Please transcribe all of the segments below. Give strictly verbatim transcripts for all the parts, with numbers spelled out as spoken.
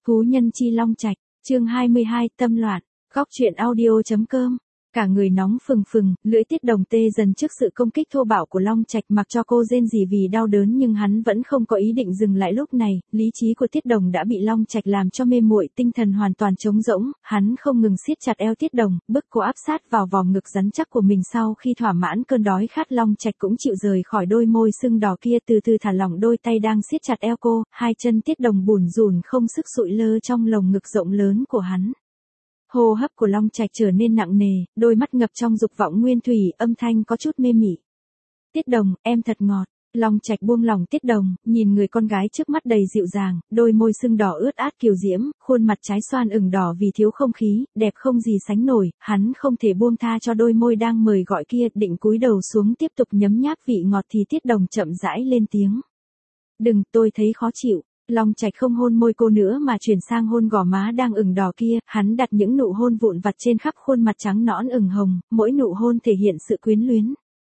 Phú Nhân Chi Long Trạch, chương hai mươi hai, tâm loạn, góc truyện audio.com. Cả người nóng phừng phừng, lưỡi Tiết Đồng tê dần trước sự công kích thô bạo của Long Trạch, mặc cho cô rên rỉ vì đau đớn nhưng hắn vẫn không có ý định dừng lại. Lúc này, lý trí của Tiết Đồng đã bị Long Trạch làm cho mê muội, tinh thần hoàn toàn trống rỗng, hắn không ngừng siết chặt eo Tiết Đồng, bức cô áp sát vào vòng ngực rắn chắc của mình. Sau khi thỏa mãn cơn đói khát, Long Trạch cũng chịu rời khỏi đôi môi sưng đỏ kia, từ từ thả lỏng đôi tay đang siết chặt eo cô, hai chân Tiết Đồng bủn rủn không sức sụi lơ trong lồng ngực rộng lớn của hắn. Hô hấp của Long Trạch trở nên nặng nề, đôi mắt ngập trong dục vọng nguyên thủy, âm thanh có chút mê mị. Tiết Đồng, em thật ngọt. Long Trạch buông lỏng Tiết Đồng, nhìn người con gái trước mắt đầy dịu dàng, đôi môi sưng đỏ ướt át kiều diễm, khuôn mặt trái xoan ửng đỏ vì thiếu không khí, đẹp không gì sánh nổi. Hắn không thể buông tha cho đôi môi đang mời gọi kia, định cúi đầu xuống tiếp tục nhấm nháp vị ngọt thì Tiết Đồng chậm rãi lên tiếng. Đừng, tôi thấy khó chịu. Long Trạch không hôn môi cô nữa mà chuyển sang hôn gò má đang ửng đỏ kia, hắn đặt những nụ hôn vụn vặt trên khắp khuôn mặt trắng nõn ửng hồng, mỗi nụ hôn thể hiện sự quyến luyến.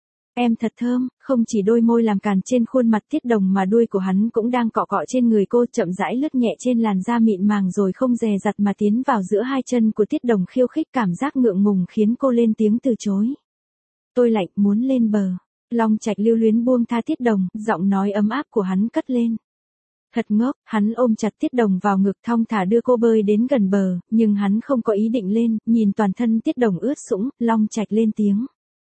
Em thật thơm, không chỉ đôi môi làm càn trên khuôn mặt Tiết Đồng mà đuôi của hắn cũng đang cọ cọ trên người cô, chậm rãi lướt nhẹ trên làn da mịn màng rồi không dè dặt mà tiến vào giữa hai chân của Tiết Đồng, khiêu khích. Cảm giác ngượng ngùng khiến cô lên tiếng từ chối. Tôi lạnh, muốn lên bờ. Long Trạch lưu luyến buông tha Tiết Đồng, giọng nói ấm áp của hắn cất lên. Thật ngốc, hắn ôm chặt Tiết Đồng vào ngực, thong thả đưa cô bơi đến gần bờ, nhưng hắn không có ý định lên, nhìn toàn thân Tiết Đồng ướt sũng, Long Trạch lên tiếng.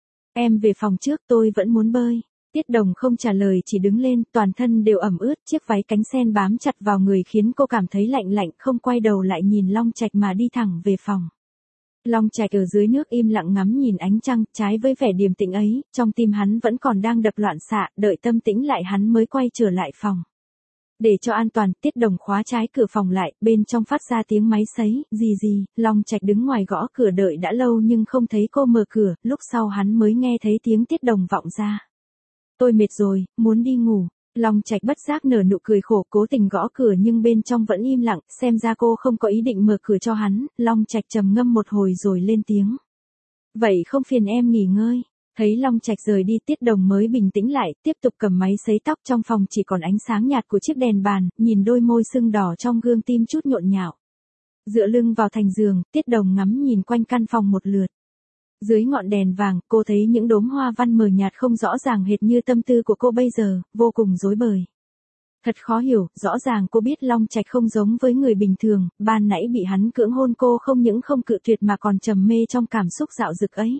Em về phòng trước, tôi vẫn muốn bơi. Tiết Đồng không trả lời, chỉ đứng lên, toàn thân đều ẩm ướt, chiếc váy cánh sen bám chặt vào người khiến cô cảm thấy lạnh lạnh, không quay đầu lại nhìn Long Trạch mà đi thẳng về phòng. Long Trạch ở dưới nước im lặng ngắm nhìn ánh trăng, trái với vẻ điềm tĩnh ấy, trong tim hắn vẫn còn đang đập loạn xạ, đợi tâm tĩnh lại hắn mới quay trở lại phòng. Để cho an toàn, Tiết Đồng khóa trái cửa phòng lại, bên trong phát ra tiếng máy sấy, gì gì. Long Trạch đứng ngoài gõ cửa đợi đã lâu nhưng không thấy cô mở cửa, lúc sau hắn mới nghe thấy tiếng Tiết Đồng vọng ra. Tôi mệt rồi, muốn đi ngủ. Long Trạch bất giác nở nụ cười khổ, cố tình gõ cửa nhưng bên trong vẫn im lặng, xem ra cô không có ý định mở cửa cho hắn. Long Trạch trầm ngâm một hồi rồi lên tiếng. Vậy không phiền em nghỉ ngơi. Thấy Long Trạch rời đi, Tiết Đồng mới bình tĩnh lại, tiếp tục cầm máy sấy tóc. Trong phòng chỉ còn ánh sáng nhạt của chiếc đèn bàn, nhìn đôi môi sưng đỏ trong gương tim chút nhộn nhạo. Dựa lưng vào thành giường, Tiết Đồng ngắm nhìn quanh căn phòng một lượt. Dưới ngọn đèn vàng, cô thấy những đốm hoa văn mờ nhạt không rõ ràng hệt như tâm tư của cô bây giờ, vô cùng rối bời. Thật khó hiểu, rõ ràng cô biết Long Trạch không giống với người bình thường, ban nãy bị hắn cưỡng hôn cô không những không cự tuyệt mà còn trầm mê trong cảm xúc dạo dực ấy.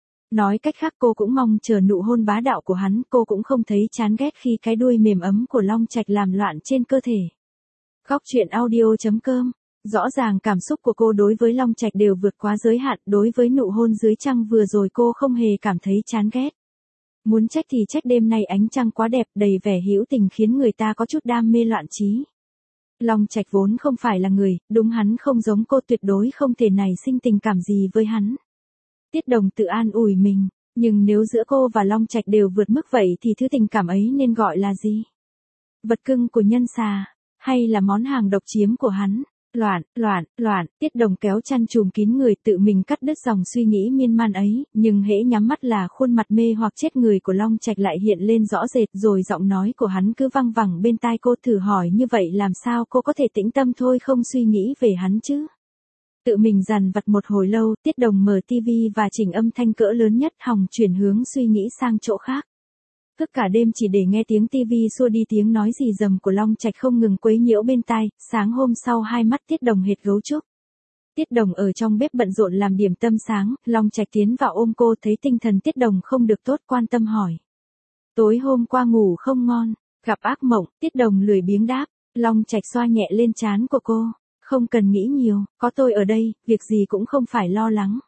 Nói cách khác, cô cũng mong chờ nụ hôn bá đạo của hắn, cô cũng không thấy chán ghét khi cái đuôi mềm ấm của Long Trạch làm loạn trên cơ thể. Góc truyện audio.com. Rõ ràng cảm xúc của cô đối với Long Trạch đều vượt quá giới hạn, đối với nụ hôn dưới trăng vừa rồi cô không hề cảm thấy chán ghét. Muốn trách thì trách đêm nay ánh trăng quá đẹp, đầy vẻ hữu tình khiến người ta có chút đam mê loạn trí. Long Trạch vốn không phải là người, đúng hắn không giống cô, tuyệt đối không thể nảy sinh tình cảm gì với hắn. Tiết Đồng tự an ủi mình, nhưng nếu giữa cô và Long Trạch đều vượt mức vậy thì thứ tình cảm ấy nên gọi là gì? Vật cưng của nhân xà, hay là món hàng độc chiếm của hắn? Loạn, loạn, loạn, Tiết Đồng kéo chăn trùm kín người, tự mình cắt đứt dòng suy nghĩ miên man ấy, nhưng hễ nhắm mắt là khuôn mặt mê hoặc chết người của Long Trạch lại hiện lên rõ rệt, rồi giọng nói của hắn cứ văng vẳng bên tai cô. Thử hỏi như vậy làm sao cô có thể tĩnh tâm thôi không suy nghĩ về hắn chứ? Tự mình dằn vặt một hồi lâu, Tiết Đồng mở tivi và chỉnh âm thanh cỡ lớn nhất, hòng chuyển hướng suy nghĩ sang chỗ khác. Thức cả đêm chỉ để nghe tiếng tivi xua đi tiếng nói rì rầm của Long Trạch không ngừng quấy nhiễu bên tai. Sáng hôm sau hai mắt Tiết Đồng hệt gấu trúc. Tiết Đồng ở trong bếp bận rộn làm điểm tâm sáng, Long Trạch tiến vào ôm cô, thấy tinh thần Tiết Đồng không được tốt, quan tâm hỏi. Tối hôm qua ngủ không ngon, gặp ác mộng? Tiết Đồng lười biếng đáp. Long Trạch xoa nhẹ lên trán của cô. Không cần nghĩ nhiều, có tôi ở đây, việc gì cũng không phải lo lắng.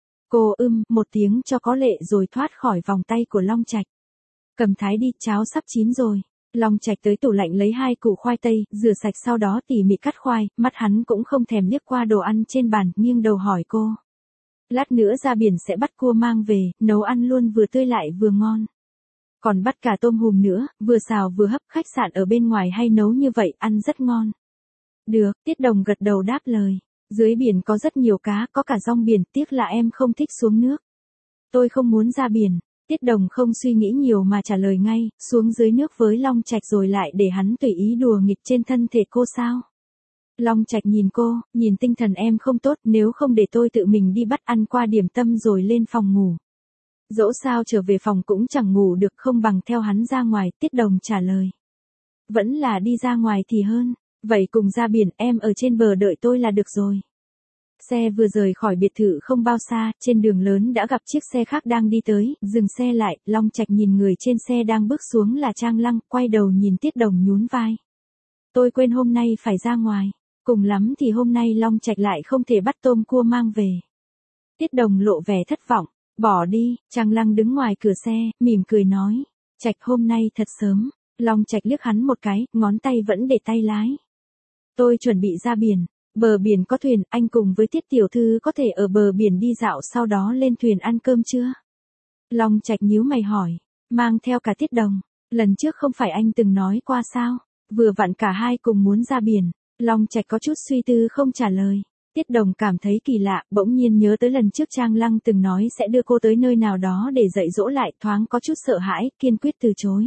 Cô ưm một tiếng cho có lệ rồi thoát khỏi vòng tay của Long Trạch. Cầm thái đi, cháo sắp chín rồi. Long Trạch tới tủ lạnh lấy hai củ khoai tây, rửa sạch sau đó tỉ mỉ cắt khoai, mắt hắn cũng không thèm liếc qua đồ ăn trên bàn, nghiêng đầu hỏi cô. Lát nữa ra biển sẽ bắt cua mang về, nấu ăn luôn, vừa tươi lại vừa ngon. Còn bắt cả tôm hùm nữa, vừa xào vừa hấp, khách sạn ở bên ngoài hay nấu như vậy, ăn rất ngon. Được, Tiết Đồng gật đầu đáp lời. Dưới biển có rất nhiều cá, có cả rong biển, tiếc là em không thích xuống nước. Tôi không muốn ra biển. Tiết Đồng không suy nghĩ nhiều mà trả lời ngay, xuống dưới nước với Long Trạch rồi lại để hắn tùy ý đùa nghịch trên thân thể cô sao? Long Trạch nhìn cô, nhìn tinh thần em không tốt, nếu không để tôi tự mình đi bắt ăn qua điểm tâm rồi lên phòng ngủ. Dẫu sao trở về phòng cũng chẳng ngủ được, không bằng theo hắn ra ngoài, Tiết Đồng trả lời. Vẫn là đi ra ngoài thì hơn, vậy cùng ra biển, em ở trên bờ đợi tôi là được rồi. Xe vừa rời khỏi biệt thự không bao xa, trên đường lớn đã gặp chiếc xe khác đang đi tới, dừng xe lại, Long Trạch nhìn người trên xe đang bước xuống là Trang Lăng, quay đầu nhìn Tiết Đồng nhún vai. Tôi quên hôm nay phải ra ngoài, cùng lắm thì hôm nay Long Trạch lại không thể bắt tôm cua mang về. Tiết Đồng lộ vẻ thất vọng, bỏ đi, Trang Lăng đứng ngoài cửa xe, mỉm cười nói, Trạch hôm nay thật sớm, Long Trạch liếc hắn một cái, ngón tay vẫn để tay lái. Tôi chuẩn bị ra biển. Bờ biển có thuyền, anh cùng với Tiết tiểu thư có thể ở bờ biển đi dạo sau đó lên thuyền ăn cơm chưa? Long Trạch nhíu mày hỏi, mang theo cả Tiết Đồng, lần trước không phải anh từng nói qua sao? Vừa vặn cả hai cùng muốn ra biển, Long Trạch có chút suy tư không trả lời. Tiết Đồng cảm thấy kỳ lạ, bỗng nhiên nhớ tới lần trước Trang Lăng từng nói sẽ đưa cô tới nơi nào đó để dạy dỗ lại, thoáng có chút sợ hãi, kiên quyết từ chối.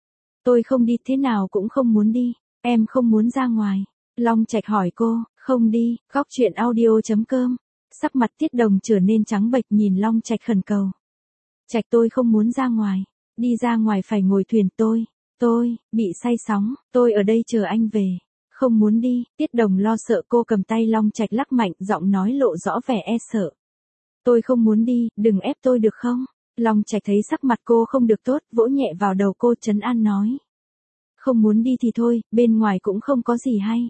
Tôi không đi, thế nào cũng không muốn đi, em không muốn ra ngoài. Long Trạch hỏi cô, không đi, góc chuyện audio chấm com. Sắc mặt Tiết Đồng trở nên trắng bệch nhìn Long Trạch khẩn cầu. Trạch tôi không muốn ra ngoài, đi ra ngoài phải ngồi thuyền tôi, tôi, bị say sóng, tôi ở đây chờ anh về, không muốn đi, Tiết Đồng lo sợ cô cầm tay Long Trạch lắc mạnh, giọng nói lộ rõ vẻ e sợ. Tôi không muốn đi, đừng ép tôi được không? Long Trạch thấy sắc mặt cô không được tốt, vỗ nhẹ vào đầu cô trấn an nói. Không muốn đi thì thôi, bên ngoài cũng không có gì hay.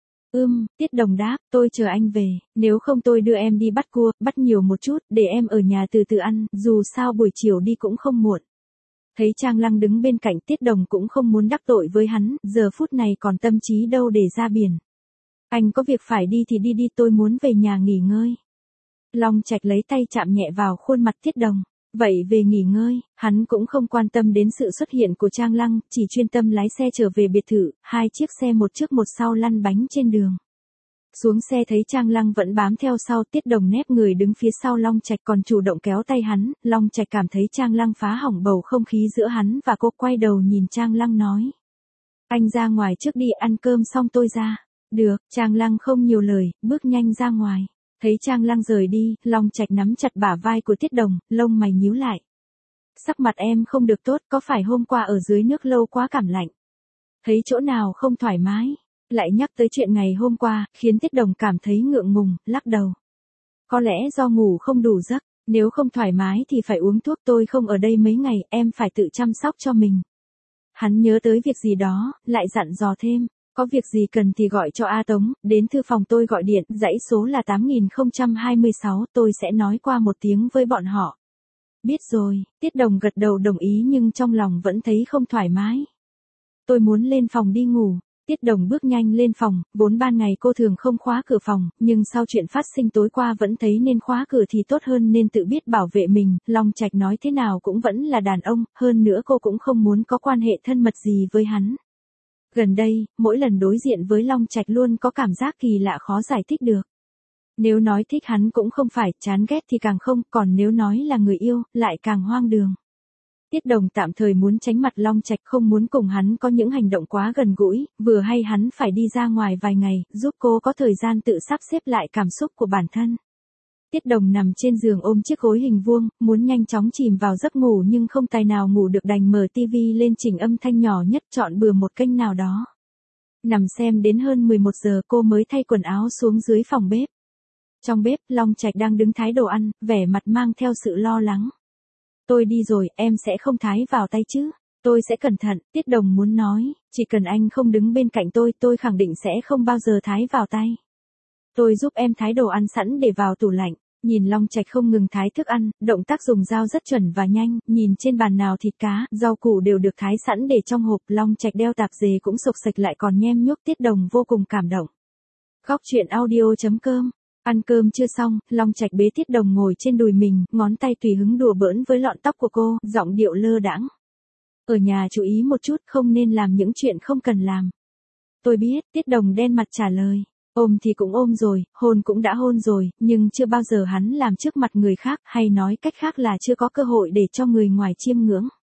Ưm, Tiết Đồng đáp, tôi chờ anh về, nếu không tôi đưa em đi bắt cua, bắt nhiều một chút, để em ở nhà từ từ ăn, dù sao buổi chiều đi cũng không muộn. Thấy Trang Lăng đứng bên cạnh, Tiết Đồng cũng không muốn đắc tội với hắn, giờ phút này còn tâm trí đâu để ra biển. Anh có việc phải đi thì đi đi, tôi muốn về nhà nghỉ ngơi. Long Trạch lấy tay chạm nhẹ vào khuôn mặt Tiết Đồng. Vậy về nghỉ ngơi, hắn cũng không quan tâm đến sự xuất hiện của Trang Lăng, chỉ chuyên tâm lái xe trở về biệt thự, hai chiếc xe một trước một sau lăn bánh trên đường. Xuống xe thấy Trang Lăng vẫn bám theo sau, Tiết Đồng nép người đứng phía sau Long Trạch còn chủ động kéo tay hắn, Long Trạch cảm thấy Trang Lăng phá hỏng bầu không khí giữa hắn và cô, quay đầu nhìn Trang Lăng nói. Anh ra ngoài trước đi, ăn cơm xong tôi ra. Được, Trang Lăng không nhiều lời, bước nhanh ra ngoài. Thấy Trang Lăng rời đi, Long Trạch nắm chặt bả vai của Tiết Đồng, lông mày nhíu lại. Sắc mặt em không được tốt, có phải hôm qua ở dưới nước lâu quá cảm lạnh? Thấy chỗ nào không thoải mái? Lại nhắc tới chuyện ngày hôm qua, khiến Tiết Đồng cảm thấy ngượng ngùng, lắc đầu. Có lẽ do ngủ không đủ giấc, nếu không thoải mái thì phải uống thuốc, tôi không ở đây mấy ngày, em phải tự chăm sóc cho mình. Hắn nhớ tới việc gì đó, lại dặn dò thêm. Có việc gì cần thì gọi cho A Tống, đến thư phòng tôi gọi điện, dãy số là tám nghìn không trăm hai mươi sáu, tôi sẽ nói qua một tiếng với bọn họ. Biết rồi, Tiết Đồng gật đầu đồng ý nhưng trong lòng vẫn thấy không thoải mái. Tôi muốn lên phòng đi ngủ. Tiết Đồng bước nhanh lên phòng, vốn ban ngày cô thường không khóa cửa phòng, nhưng sau chuyện phát sinh tối qua vẫn thấy nên khóa cửa thì tốt hơn nên tự biết bảo vệ mình, Long Trạch nói thế nào cũng vẫn là đàn ông, hơn nữa cô cũng không muốn có quan hệ thân mật gì với hắn. Gần đây, mỗi lần đối diện với Long Trạch luôn có cảm giác kỳ lạ khó giải thích được. Nếu nói thích hắn cũng không phải, chán ghét thì càng không, còn nếu nói là người yêu, lại càng hoang đường. Tiết Đồng tạm thời muốn tránh mặt Long Trạch, không muốn cùng hắn có những hành động quá gần gũi, vừa hay hắn phải đi ra ngoài vài ngày, giúp cô có thời gian tự sắp xếp lại cảm xúc của bản thân. Tiết Đồng nằm trên giường ôm chiếc gối hình vuông, muốn nhanh chóng chìm vào giấc ngủ nhưng không tài nào ngủ được, đành mở tivi lên chỉnh âm thanh nhỏ nhất, chọn bừa một kênh nào đó. Nằm xem đến hơn mười một giờ cô mới thay quần áo xuống dưới phòng bếp. Trong bếp, Long Trạch đang đứng thái đồ ăn, vẻ mặt mang theo sự lo lắng. Tôi đi rồi, em sẽ không thái vào tay chứ? Tôi sẽ cẩn thận, Tiết Đồng muốn nói, chỉ cần anh không đứng bên cạnh tôi, tôi khẳng định sẽ không bao giờ thái vào tay. Tôi giúp em thái đồ ăn sẵn để vào tủ lạnh. Nhìn Long Trạch không ngừng thái thức ăn, động tác dùng dao rất chuẩn và nhanh, nhìn trên bàn nào thịt cá, rau củ đều được thái sẵn để trong hộp, Long Trạch đeo tạp dề cũng sộc sạch lại còn nhem nhuốc, Tiết Đồng vô cùng cảm động. Góc chuyện audio chấm com. Ăn cơm chưa xong, Long Trạch bế Tiết Đồng ngồi trên đùi mình, ngón tay tùy hứng đùa bỡn với lọn tóc của cô, giọng điệu lơ đãng. Ở nhà chú ý một chút, không nên làm những chuyện không cần làm. Tôi biết, Tiết Đồng đen mặt trả lời. Ôm thì cũng ôm rồi, hôn cũng đã hôn rồi, nhưng chưa bao giờ hắn làm trước mặt người khác, hay nói cách khác là chưa có cơ hội để cho người ngoài chiêm ngưỡng.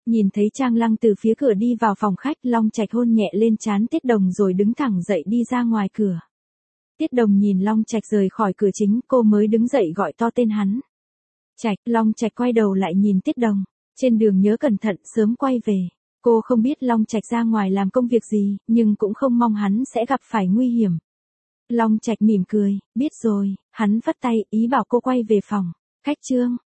Nhìn thấy Trang Lăng từ phía cửa đi vào phòng khách, Long Trạch hôn nhẹ lên trán Tiết Đồng rồi đứng thẳng dậy đi ra ngoài cửa. Tiết Đồng nhìn Long Trạch rời khỏi cửa chính, cô mới đứng dậy gọi to tên hắn. Trạch, Long Trạch quay đầu lại nhìn Tiết Đồng. Trên đường nhớ cẩn thận, sớm quay về. Cô không biết Long Trạch ra ngoài làm công việc gì, nhưng cũng không mong hắn sẽ gặp phải nguy hiểm. Long Trạch mỉm cười, biết rồi, hắn vắt tay, ý bảo cô quay về phòng. Khách Trương,